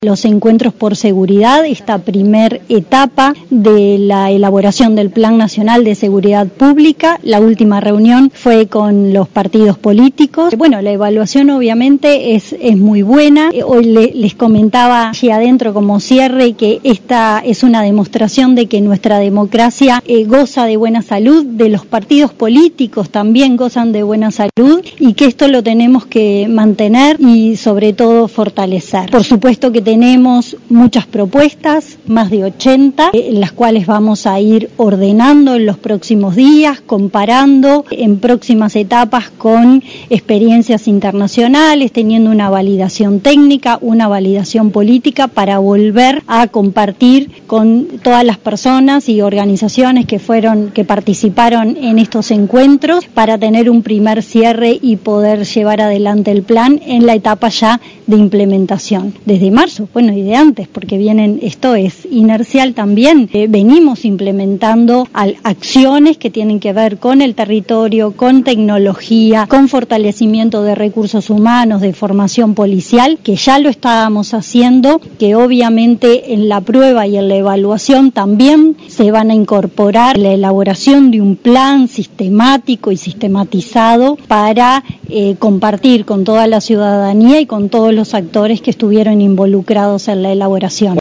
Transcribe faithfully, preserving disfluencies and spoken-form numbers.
Los encuentros por seguridad, esta primer etapa de la elaboración del Plan Nacional de Seguridad Pública. La última reunión fue con los partidos políticos. Bueno, la evaluación obviamente es, es muy buena. Hoy le, les comentaba allí adentro como cierre que esta es una demostración de que nuestra democracia eh, goza de buena salud, de los partidos políticos también gozan de buena salud y que esto lo tenemos que mantener y sobre todo fortalecer. Por supuesto que tenemos muchas propuestas, más de ochenta, en las cuales vamos a ir ordenando en los próximos días, comparando en próximas etapas con experiencias internacionales, teniendo una validación técnica, una validación política para volver a compartir con todas las personas y organizaciones que fueron, que participaron en estos encuentros para tener un primer cierre y poder llevar adelante el plan en la etapa ya de implementación. Desde marzo, bueno, y de antes, porque vienen, esto es inercial también, eh, venimos implementando al, acciones que tienen que ver con el territorio, con tecnología, con fortalecimiento de recursos humanos, de formación policial, que ya lo estábamos haciendo, que obviamente en la prueba y en la evaluación también se van a incorporar la elaboración de un plan sistemático y sistematizado para eh, compartir con toda la ciudadanía y con todos los actores que estuvieron involucrados en la elaboración.